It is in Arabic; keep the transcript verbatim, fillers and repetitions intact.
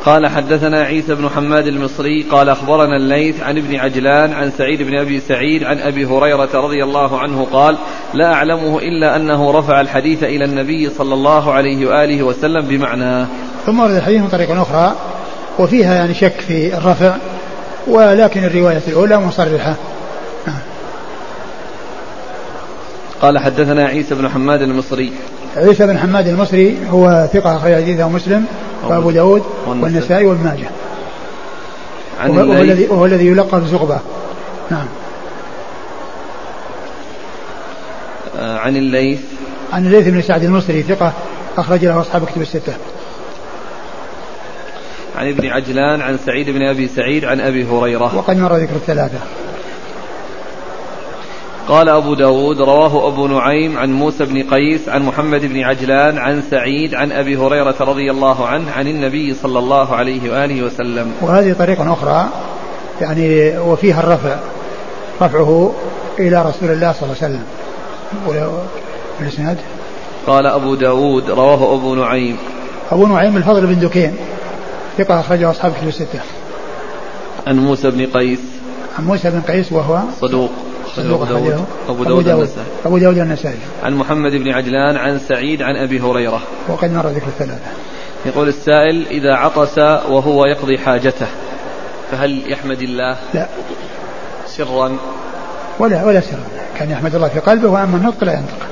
قال حدثنا عيسى بن حماد المصري قال أخبرنا الليث عن ابن عجلان عن سعيد بن أبي سعيد عن أبي هريرة رضي الله عنه قال لا أعلمه إلا أنه رفع الحديث إلى النبي صلى الله عليه وآله وسلم بمعناه. ثم ورد الحديث من طريق أخرى وفيها يعني شك في الرفع، ولكن الرواية الأولى مصرحة. قال حدثنا عيسى بن حماد المصري. عيسى بن حماد المصري هو ثقة أخرج حديثه مسلم وأبو داود والنسائي وابن ماجه، وهو الذي وهو الذي يلقب زغبة. نعم. عن الليث عن الليث بن سعد المصري ثقة أخرج له أصحاب كتب الستة. عن ابن عجلان عن سعيد بن أبي سعيد عن أبي هريرة وقد مر ذكر الثلاثة. قال أبو داود رواه أبو نعيم عن موسى بن قيس عن محمد بن عجلان عن سعيد عن أبي هريرة رضي الله عنه عن النبي صلى الله عليه وآله وسلم. وهذه طريقة أخرى يعني وفيها الرفع رفعه إلى رسول الله صلى الله عليه وسلم. والإسناد قال أبو داود رواه أبو نعيم. أبو نعيم الفضل بن دكين ثقة أخرجه أصحاب كتب الستة. عن موسى بن قيس عن موسى بن قيس وهو صدوق أبو داود أبو داود النسائي. أبو داود النسائي. عن محمد بن عجلان عن سعيد عن أبي هريرة وقد مر ذكر الثلاثة. يقول السائل إذا عطس وهو يقضي حاجته فهل يحمد الله؟ لا سرا ولا ولا سرا، كان يحمد الله في قلبه وأما النطق لا ينطق.